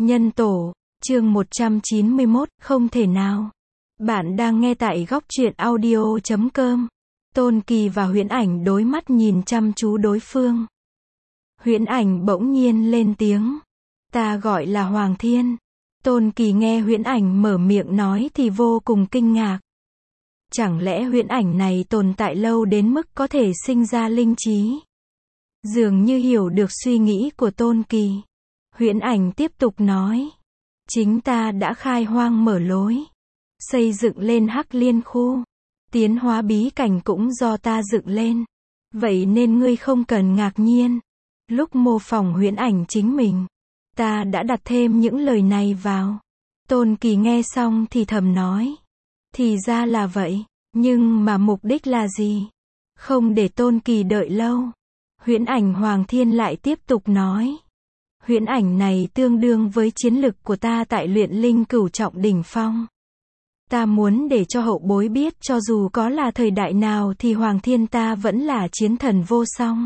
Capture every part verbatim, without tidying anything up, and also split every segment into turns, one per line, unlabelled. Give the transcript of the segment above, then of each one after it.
Nhân tổ, chương một trăm chín mươi mốt, không thể nào. Bạn đang nghe tại góc truyện audio chấm com. Tôn Kỳ và Huyễn Ảnh đối mắt nhìn chăm chú đối phương. Huyễn Ảnh bỗng nhiên lên tiếng. Ta gọi là Hoàng Thiên. Tôn Kỳ nghe Huyễn Ảnh mở miệng nói thì vô cùng kinh ngạc. Chẳng lẽ Huyễn Ảnh này tồn tại lâu đến mức có thể sinh ra linh trí? Dường như hiểu được suy nghĩ của Tôn Kỳ. Huyễn Ảnh tiếp tục nói. Chính ta đã khai hoang mở lối. Xây dựng lên Hắc Liên khu. Tiến hóa bí cảnh cũng do ta dựng lên. Vậy nên ngươi không cần ngạc nhiên. Lúc mô phỏng Huyễn Ảnh chính mình, ta đã đặt thêm những lời này vào. Tôn Kỳ nghe xong thì thầm nói. Thì ra là vậy. Nhưng mà mục đích là gì? Không để Tôn Kỳ đợi lâu. Huyễn Ảnh Hoàng Thiên lại tiếp tục nói. Huyễn Ảnh này tương đương với chiến lực của ta tại luyện linh cửu trọng đỉnh phong. Ta muốn để cho hậu bối biết cho dù có là thời đại nào thì Hoàng Thiên ta vẫn là chiến thần vô song.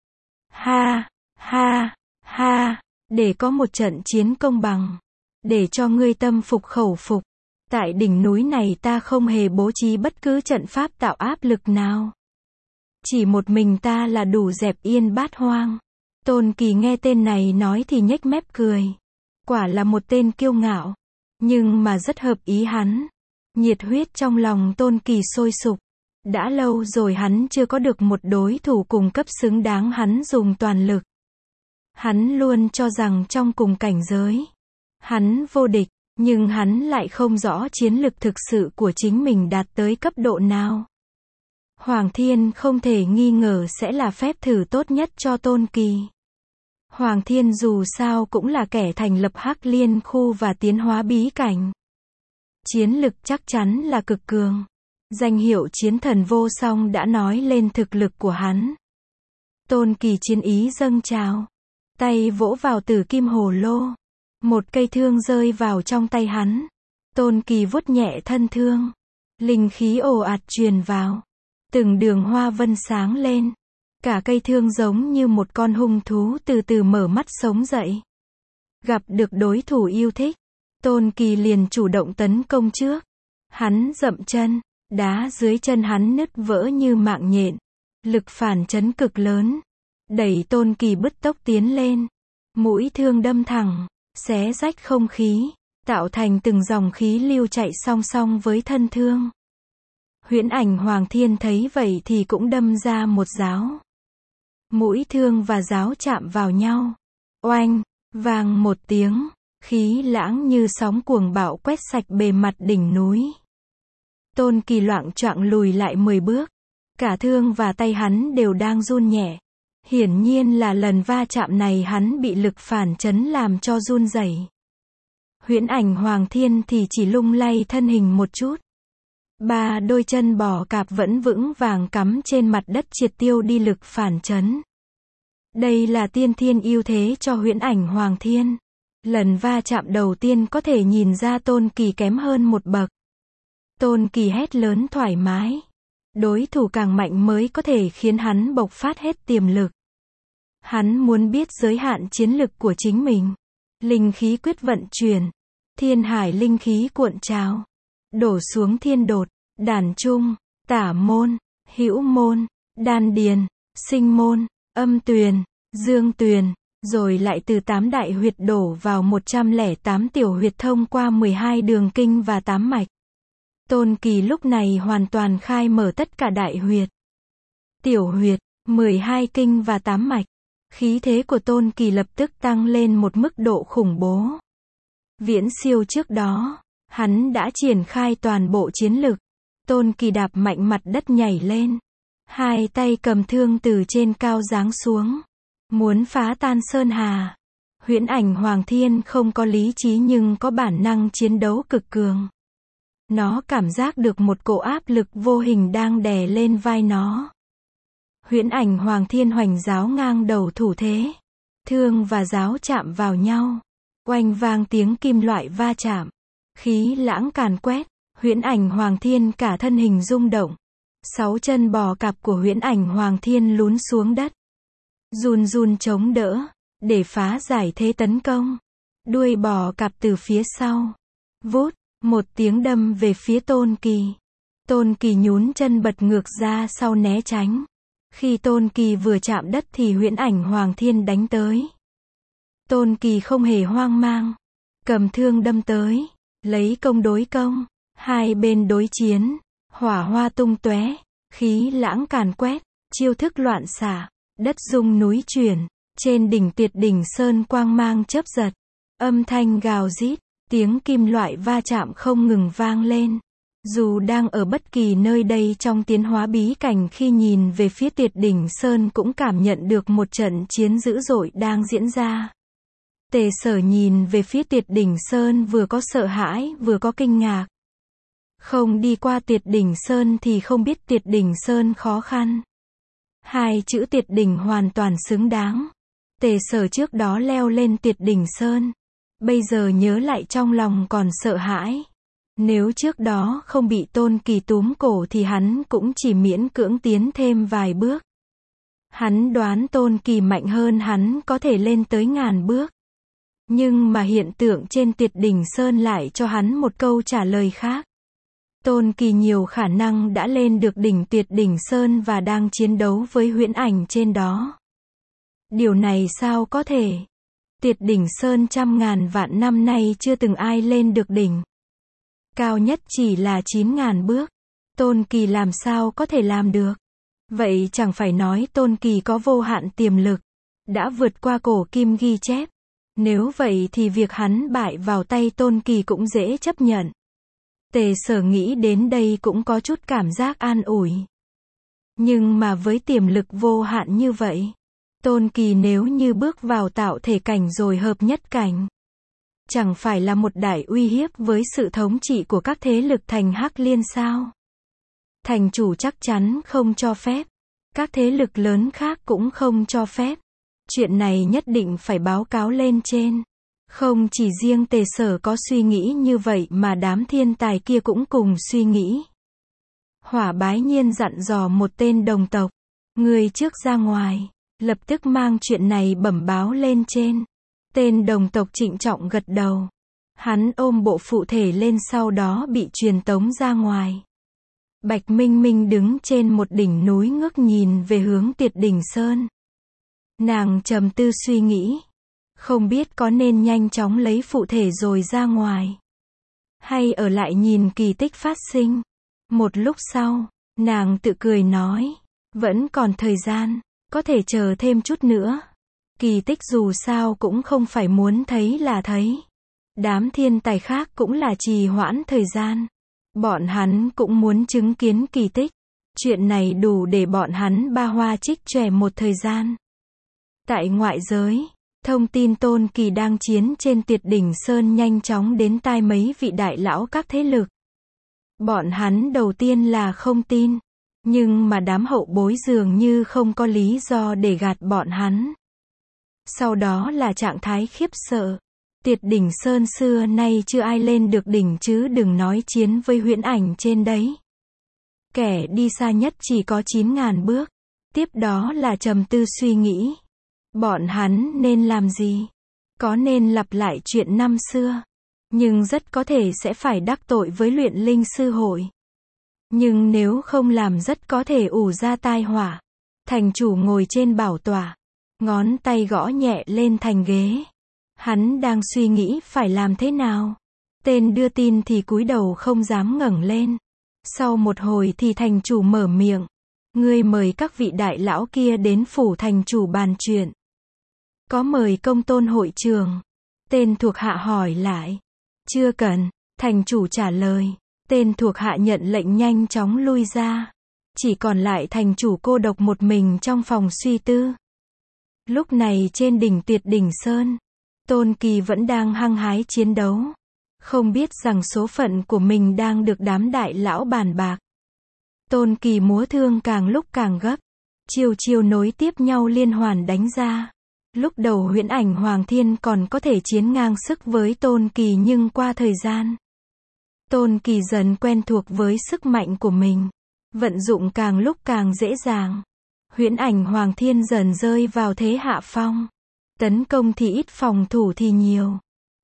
Ha, ha, ha, để có một trận chiến công bằng. Để cho ngươi tâm phục khẩu phục. Tại đỉnh núi này ta không hề bố trí bất cứ trận pháp tạo áp lực nào. Chỉ một mình ta là đủ dẹp yên bát hoang. Tôn Kỳ nghe tên này nói thì nhếch mép cười. Quả là một tên kiêu ngạo. Nhưng mà rất hợp ý hắn. Nhiệt huyết trong lòng Tôn Kỳ sôi sục. Đã lâu rồi hắn chưa có được một đối thủ cùng cấp xứng đáng hắn dùng toàn lực. Hắn luôn cho rằng trong cùng cảnh giới, hắn vô địch, nhưng hắn lại không rõ chiến lực thực sự của chính mình đạt tới cấp độ nào. Hoàng Thiên không thể nghi ngờ sẽ là phép thử tốt nhất cho Tôn Kỳ. Hoàng Thiên dù sao cũng là kẻ thành lập Hắc Liên khu và tiến hóa bí cảnh. Chiến lực chắc chắn là cực cường. Danh hiệu chiến thần vô song đã nói lên thực lực của hắn. Tôn Kỳ chiến ý dâng trào. Tay vỗ vào tử kim hồ lô. Một cây thương rơi vào trong tay hắn. Tôn Kỳ vuốt nhẹ thân thương. Linh khí ồ ạt truyền vào. Từng đường hoa vân sáng lên. Cả cây thương giống như một con hung thú từ từ mở mắt sống dậy. Gặp được đối thủ yêu thích, Tôn Kỳ liền chủ động tấn công trước. Hắn dậm chân, đá dưới chân hắn nứt vỡ như mạng nhện. Lực phản chấn cực lớn. Đẩy Tôn Kỳ bứt tốc tiến lên. Mũi thương đâm thẳng, xé rách không khí, tạo thành từng dòng khí lưu chạy song song với thân thương. Huyễn Ảnh Hoàng Thiên thấy vậy thì cũng đâm ra một giáo. Mũi thương và giáo chạm vào nhau. Oanh, vang một tiếng, khí lãng như sóng cuồng bạo quét sạch bề mặt đỉnh núi. Tôn Kỳ loạng choạng lùi lại mười bước. Cả thương và tay hắn đều đang run nhẹ. Hiển nhiên là lần va chạm này hắn bị lực phản chấn làm cho run rẩy. Huyễn Ảnh Hoàng Thiên thì chỉ lung lay thân hình một chút. Ba đôi chân bò cạp vẫn vững vàng cắm trên mặt đất triệt tiêu đi lực phản chấn. Đây là tiên thiên ưu thế cho Huyễn Ảnh Hoàng Thiên. Lần va chạm đầu tiên có thể nhìn ra Tôn Kỳ kém hơn một bậc. Tôn Kỳ hét lớn thoải mái. Đối thủ càng mạnh mới có thể khiến hắn bộc phát hết tiềm lực. Hắn muốn biết giới hạn chiến lực của chính mình. Linh khí quyết vận chuyển. Thiên hải linh khí cuộn trào. Đổ xuống thiên đột, đàn trung, tả môn, hữu môn, đan điền, sinh môn, âm tuyền, dương tuyền. Rồi lại từ tám đại huyệt đổ vào một trăm lẻ tám tiểu huyệt thông qua mười hai đường kinh và tám mạch. Tôn Kỳ lúc này hoàn toàn khai mở tất cả đại huyệt, tiểu huyệt, mười hai kinh và tám mạch. Khí thế của Tôn Kỳ lập tức tăng lên một mức độ khủng bố. Viễn siêu trước đó, hắn đã triển khai toàn bộ chiến lực. Tôn Kỳ đạp mạnh mặt đất nhảy lên. Hai tay cầm thương từ trên cao giáng xuống. Muốn phá tan sơn hà. Huyễn Ảnh Hoàng Thiên không có lý trí nhưng có bản năng chiến đấu cực cường. Nó cảm giác được một cỗ áp lực vô hình đang đè lên vai nó. Huyễn Ảnh Hoàng Thiên hoành giáo ngang đầu thủ thế. Thương và giáo chạm vào nhau. Oanh vang tiếng kim loại va chạm. Khí lãng càn quét. Huyễn Ảnh Hoàng Thiên cả thân hình rung động. Sáu chân bò cạp của Huyễn Ảnh Hoàng Thiên lún xuống đất. Run run chống đỡ. Để phá giải thế tấn công. Đuôi bò cạp từ phía sau. Vút, một tiếng đâm về phía Tôn Kỳ. Tôn Kỳ nhún chân bật ngược ra sau né tránh. Khi Tôn Kỳ vừa chạm đất thì huyễn ảnh Hoàng Thiên đánh tới. Tôn Kỳ không hề hoang mang. Cầm thương đâm tới. Lấy công đối công. Hai bên đối chiến. Hỏa hoa tung tóe. Khí lãng càn quét. Chiêu thức loạn xạ. Đất rung núi chuyển. Trên đỉnh Tuyệt Đỉnh Sơn quang mang chớp giật. Âm thanh gào rít. Tiếng kim loại va chạm không ngừng vang lên. Dù đang ở bất kỳ nơi đây trong tiến hóa bí cảnh, khi nhìn về phía Tuyệt Đỉnh Sơn cũng cảm nhận được một trận chiến dữ dội đang diễn ra. Tề Sở nhìn về phía Tuyệt Đỉnh Sơn vừa có sợ hãi, vừa có kinh ngạc. Không đi qua Tuyệt Đỉnh Sơn thì không biết Tuyệt Đỉnh Sơn khó khăn. Hai chữ Tuyệt Đỉnh hoàn toàn xứng đáng. Tề Sở trước đó leo lên Tuyệt Đỉnh Sơn. Bây giờ nhớ lại trong lòng còn sợ hãi. Nếu trước đó không bị Tôn Kỳ túm cổ thì hắn cũng chỉ miễn cưỡng tiến thêm vài bước. Hắn đoán Tôn Kỳ mạnh hơn hắn có thể lên tới ngàn bước. Nhưng mà hiện tượng trên Tuyệt Đỉnh Sơn lại cho hắn một câu trả lời khác. Tôn Kỳ nhiều khả năng đã lên được đỉnh Tuyệt Đỉnh Sơn và đang chiến đấu với huyễn ảnh trên đó. Điều này sao có thể? Tuyệt Đỉnh Sơn trăm ngàn vạn năm nay chưa từng ai lên được đỉnh. Cao nhất chỉ là chín ngàn bước. Tôn Kỳ làm sao có thể làm được? Vậy chẳng phải nói Tôn Kỳ có vô hạn tiềm lực, đã vượt qua cổ kim ghi chép. Nếu vậy thì việc hắn bại vào tay Tôn Kỳ cũng dễ chấp nhận. Tề Sở nghĩ đến đây cũng có chút cảm giác an ủi. Nhưng mà với tiềm lực vô hạn như vậy, Tôn Kỳ nếu như bước vào tạo thể cảnh rồi hợp nhất cảnh, chẳng phải là một đại uy hiếp với sự thống trị của các thế lực thành Hắc Liên sao? Thành chủ chắc chắn không cho phép. Các thế lực lớn khác cũng không cho phép. Chuyện này nhất định phải báo cáo lên trên. Không chỉ riêng Tề Sở có suy nghĩ như vậy mà đám thiên tài kia cũng cùng suy nghĩ. Hỏa Bái Nhiên dặn dò một tên đồng tộc. Người trước ra ngoài, lập tức mang chuyện này bẩm báo lên trên. Tên đồng tộc trịnh trọng gật đầu. Hắn ôm bộ phụ thể lên sau đó bị truyền tống ra ngoài. Bạch Minh Minh đứng trên một đỉnh núi ngước nhìn về hướng Tuyệt Đỉnh Sơn. Nàng trầm tư suy nghĩ. Không biết có nên nhanh chóng lấy phụ thể rồi ra ngoài, hay ở lại nhìn kỳ tích phát sinh. Một lúc sau, nàng tự cười nói. Vẫn còn thời gian, có thể chờ thêm chút nữa. Kỳ tích dù sao cũng không phải muốn thấy là thấy. Đám thiên tài khác cũng là trì hoãn thời gian. Bọn hắn cũng muốn chứng kiến kỳ tích. Chuyện này đủ để bọn hắn ba hoa trích chòe một thời gian. Tại ngoại giới, thông tin Tôn Kỳ đang chiến trên Tuyệt Đỉnh Sơn nhanh chóng đến tai mấy vị đại lão các thế lực. Bọn hắn đầu tiên là không tin. Nhưng mà đám hậu bối dường như không có lý do để gạt bọn hắn. Sau đó là trạng thái khiếp sợ. Tuyệt Đỉnh Sơn xưa nay chưa ai lên được đỉnh chứ đừng nói chiến với huyễn ảnh trên đấy. Kẻ đi xa nhất chỉ có chín ngàn bước. Tiếp đó là trầm tư suy nghĩ. Bọn hắn nên làm gì? Có nên lặp lại chuyện năm xưa? Nhưng rất có thể sẽ phải đắc tội với Luyện Linh Sư Hội. Nhưng nếu không làm rất có thể ủ ra tai họa. Thành chủ ngồi trên bảo tọa, ngón tay gõ nhẹ lên thành ghế. Hắn đang suy nghĩ phải làm thế nào. Tên đưa tin thì cúi đầu không dám ngẩng lên. Sau một hồi thì thành chủ mở miệng. Ngươi mời các vị đại lão kia đến phủ thành chủ bàn chuyện. Có mời Công Tôn hội trưởng? Tên thuộc hạ hỏi lại. Chưa cần, thành chủ trả lời. Tên thuộc hạ nhận lệnh nhanh chóng lui ra. Chỉ còn lại thành chủ cô độc một mình trong phòng suy tư. Lúc này trên đỉnh Tuyệt Đỉnh Sơn, Tôn Kỳ vẫn đang hăng hái chiến đấu. Không biết rằng số phận của mình đang được đám đại lão bàn bạc. Tôn Kỳ múa thương càng lúc càng gấp. Chiêu chiêu nối tiếp nhau liên hoàn đánh ra. Lúc đầu huyễn ảnh Hoàng Thiên còn có thể chiến ngang sức với Tôn Kỳ, nhưng qua thời gian, Tôn Kỳ dần quen thuộc với sức mạnh của mình. Vận dụng càng lúc càng dễ dàng. Huyễn ảnh Hoàng Thiên dần rơi vào thế hạ phong. Tấn công thì ít, phòng thủ thì nhiều.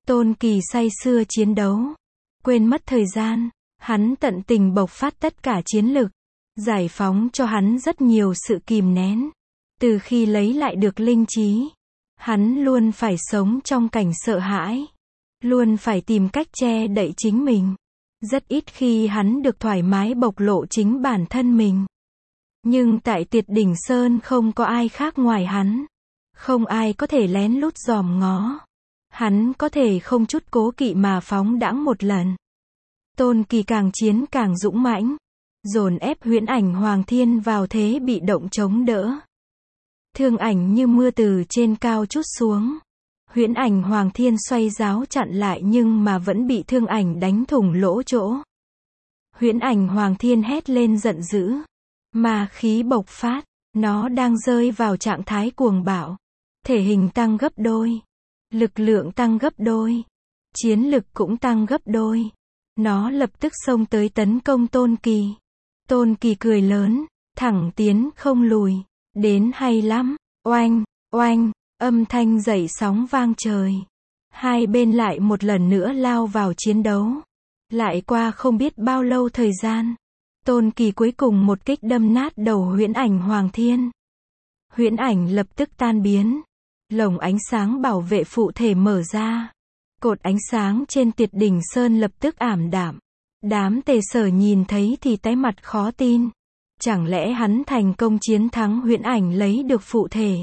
Tôn Kỳ say sưa chiến đấu, quên mất thời gian, hắn tận tình bộc phát tất cả chiến lực, giải phóng cho hắn rất nhiều sự kìm nén. Từ khi lấy lại được linh trí, hắn luôn phải sống trong cảnh sợ hãi, luôn phải tìm cách che đậy chính mình. Rất ít khi hắn được thoải mái bộc lộ chính bản thân mình. Nhưng tại Tuyệt Đỉnh Sơn không có ai khác ngoài hắn. Không ai có thể lén lút dòm ngó. Hắn có thể không chút cố kỵ mà phóng đãng một lần. Tôn Kỳ càng chiến càng dũng mãnh, dồn ép Huyễn Ảnh Hoàng Thiên vào thế bị động chống đỡ. Thương ảnh như mưa từ trên cao trút xuống. Huyễn Ảnh Hoàng Thiên xoay giáo chặn lại nhưng mà vẫn bị thương ảnh đánh thủng lỗ chỗ. Huyễn Ảnh Hoàng Thiên hét lên giận dữ. Ma khí bộc phát, nó đang rơi vào trạng thái cuồng bạo. Thể hình tăng gấp đôi, lực lượng tăng gấp đôi, chiến lực cũng tăng gấp đôi. Nó lập tức xông tới tấn công Tôn Kỳ. Tôn Kỳ cười lớn, thẳng tiến không lùi. Đến hay lắm, oanh, oanh, âm thanh dậy sóng vang trời. Hai bên lại một lần nữa lao vào chiến đấu. Lại qua không biết bao lâu thời gian, Tôn Kỳ cuối cùng một kích đâm nát đầu Huyễn Ảnh Hoàng Thiên. Huyễn ảnh lập tức tan biến. Lồng ánh sáng bảo vệ phụ thể mở ra. Cột ánh sáng trên Tuyệt Đỉnh Sơn lập tức ảm đạm. Đám Tề Sở nhìn thấy thì tái mặt khó tin. Chẳng lẽ hắn thành công chiến thắng Huyễn Ảnh lấy được phụ thể?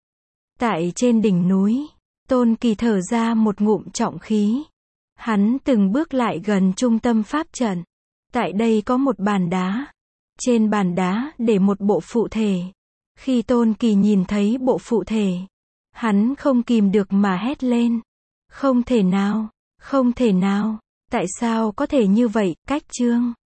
Tại trên đỉnh núi, Tôn Kỳ thở ra một ngụm trọng khí. Hắn từng bước lại gần trung tâm pháp trận. Tại đây có một bàn đá. Trên bàn đá để một bộ phụ thể. Khi Tôn Kỳ nhìn thấy bộ phụ thể, hắn không kìm được mà hét lên. Không thể nào, không thể nào, tại sao có thể như vậy, Cách Chương?